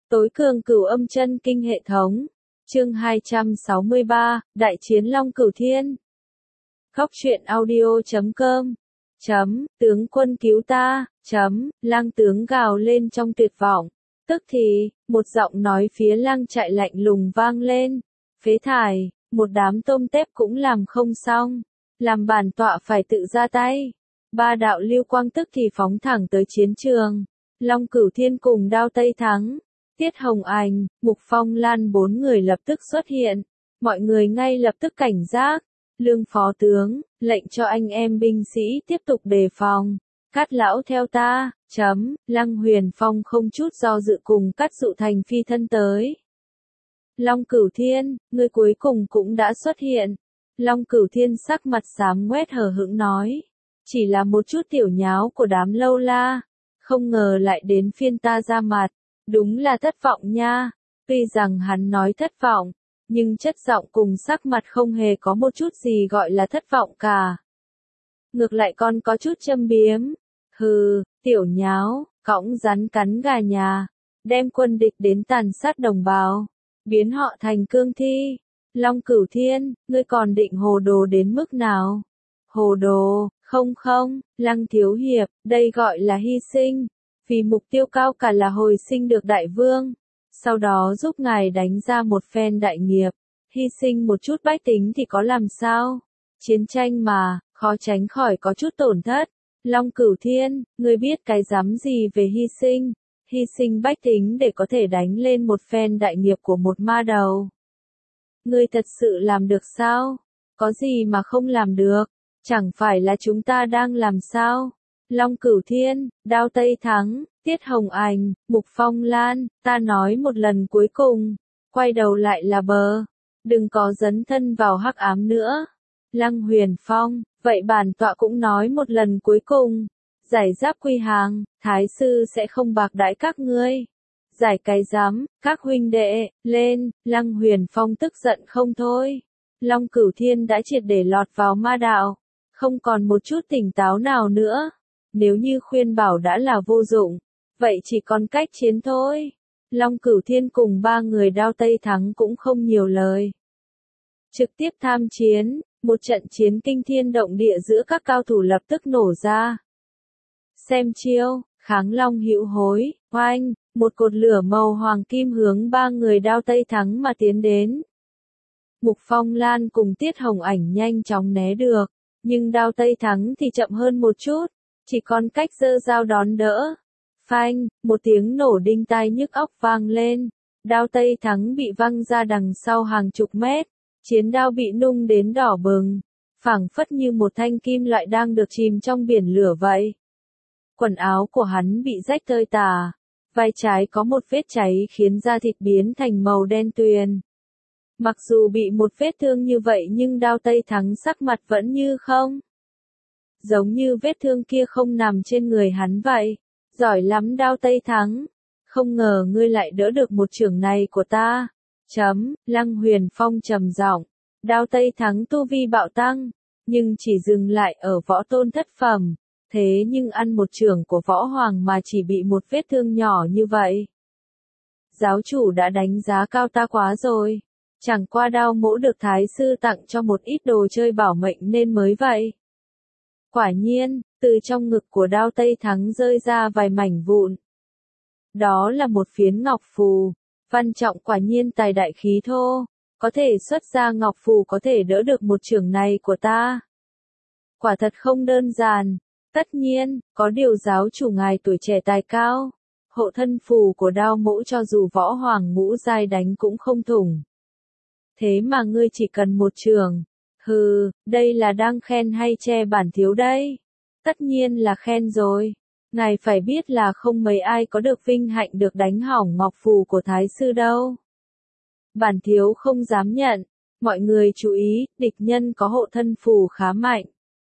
Tối cường cửu âm chân kinh hệ thống. Chương 263, Đại chiến Long Cửu Thiên. Góc truyện audio.com. Tướng quân cứu ta. Lang tướng gào lên trong tuyệt vọng. Tức thì, một giọng nói phía lang trại lạnh lùng vang lên. Phế thải, một đám tôm tép cũng làm không xong. Làm bản tọa phải tự ra tay. Ba đạo lưu quang tức thì phóng thẳng tới chiến trường. Long Cửu Thiên cùng Đao Tây Thắng, Tiết Hồng Ảnh, Mục Phong Lan bốn người lập tức xuất hiện. Mọi người ngay lập tức cảnh giác. Lương phó tướng, lệnh cho anh em binh sĩ tiếp tục đề phòng. Cát lão theo ta. Lăng Huyền Phong không chút do dự cùng Cát Dụ Thành phi thân tới. Long Cửu Thiên, ngươi cuối cùng cũng đã xuất hiện. Long Cửu Thiên sắc mặt xám ngoét hờ hững nói. Chỉ là một chút tiểu nháo của đám lâu la. Không ngờ lại đến phiên ta ra mặt. Đúng là thất vọng nha. Tuy rằng hắn nói thất vọng, nhưng chất giọng cùng sắc mặt không hề có một chút gì gọi là thất vọng cả. Ngược lại còn có chút châm biếm. Hừ, tiểu nháo, cõng rắn cắn gà nhà. Đem quân địch đến tàn sát đồng bào. Biến họ thành cương thi. Long Cửu Thiên, ngươi còn định hồ đồ đến mức nào? Hồ đồ, không, Lăng thiếu hiệp, đây gọi là hy sinh. Vì mục tiêu cao cả là hồi sinh được đại vương. Sau đó giúp ngài đánh ra một phen đại nghiệp. Hy sinh một chút bách tính thì có làm sao? Chiến tranh mà, khó tránh khỏi có chút tổn thất. Long Cửu Thiên, ngươi biết cái dám gì về hy sinh? Hy sinh bách tính để có thể đánh lên một phen đại nghiệp của một ma đầu. Ngươi thật sự làm được sao? Có gì mà không làm được? Chẳng phải là chúng ta đang làm sao? Long Cửu Thiên, Đao Tây Thắng, Tiết Hồng Ảnh, Mục Phong Lan, ta nói một lần cuối cùng, quay đầu lại là bờ, đừng có dấn thân vào hắc ám nữa. Lăng Huyền Phong, vậy bản tọa cũng nói một lần cuối cùng, giải giáp quy hàng, thái sư sẽ không bạc đãi các ngươi. Giải cái dám, các huynh đệ, lên. Lăng Huyền Phong tức giận không thôi. Long Cửu Thiên đã triệt để lọt vào ma đạo, không còn một chút tỉnh táo nào nữa. Nếu như khuyên bảo đã là vô dụng, vậy chỉ còn cách chiến thôi. Long Cửu Thiên cùng ba người Đao Tây Thắng cũng không nhiều lời. Trực tiếp tham chiến, một trận chiến kinh thiên động địa giữa các cao thủ lập tức nổ ra. Xem chiêu, Kháng Long Hữu Hối, oanh, một cột lửa màu hoàng kim hướng ba người Đao Tây Thắng mà tiến đến. Mục Phong Lan cùng Tiết Hồng Ảnh nhanh chóng né được, nhưng Đao Tây Thắng thì chậm hơn một chút. Chỉ còn cách giơ dao đón đỡ. Phanh, một tiếng nổ đinh tai nhức óc vang lên. Đao Tây Thắng bị văng ra đằng sau hàng chục mét. Chiến đao bị nung đến đỏ bừng. Phảng phất như một thanh kim loại đang được chìm trong biển lửa vậy. Quần áo của hắn bị rách tơi tả. Vai trái có một vết cháy khiến da thịt biến thành màu đen tuyền. Mặc dù bị một vết thương như vậy nhưng Đao Tây Thắng sắc mặt vẫn như không. Giống như vết thương kia không nằm trên người hắn vậy. Giỏi lắm Đao Tây Thắng. Không ngờ ngươi lại đỡ được một chưởng này của ta. Lăng Huyền Phong trầm giọng. Đao Tây Thắng tu vi bạo tăng, nhưng chỉ dừng lại ở võ tôn thất phẩm. Thế nhưng ăn một chưởng của võ hoàng mà chỉ bị một vết thương nhỏ như vậy. Giáo chủ đã đánh giá cao ta quá rồi. Chẳng qua đao mỗ được thái sư tặng cho một ít đồ chơi bảo mệnh nên mới vậy. Quả nhiên, từ trong ngực của Đao Tây Thắng rơi ra vài mảnh vụn. Đó là một phiến ngọc phù. Văn Trọng quả nhiên tài đại khí thô. Có thể xuất ra ngọc phù có thể đỡ được một chưởng này của ta. Quả thật không đơn giản. Tất nhiên, có điều giáo chủ ngài tuổi trẻ tài cao. Hộ thân phù của đao mỗ cho dù võ hoàng ngũ giai đánh cũng không thủng. Thế mà ngươi chỉ cần một chưởng. Hừ, đây là đang khen hay che bản thiếu đây? Tất nhiên là khen rồi. Ngài phải biết là không mấy ai có được vinh hạnh được đánh hỏng ngọc phù của thái sư đâu. Bản thiếu không dám nhận. Mọi người chú ý, địch nhân có hộ thân phù khá mạnh.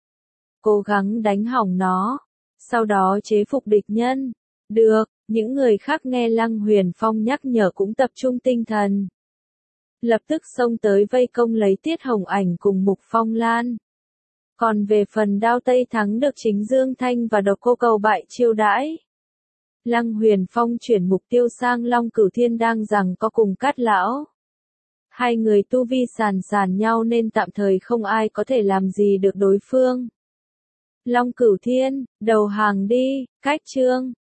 Cố gắng đánh hỏng nó. Sau đó chế phục địch nhân. Được, những người khác nghe Lăng Huyền Phong nhắc nhở cũng tập trung tinh thần. Lập tức xông tới vây công lấy Tiết Hồng Ảnh cùng Mục Phong Lan. Còn về phần Đao Tây Thắng được chính Dương Thanh và Độc Cô Cầu Bại chiêu đãi. Lăng Huyền Phong chuyển mục tiêu sang Long Cửu Thiên đang giằng co cùng Cát Lão. Hai người tu vi sàn nhau nên tạm thời không ai có thể làm gì được đối phương. Long Cửu Thiên, đầu hàng đi, cách trương.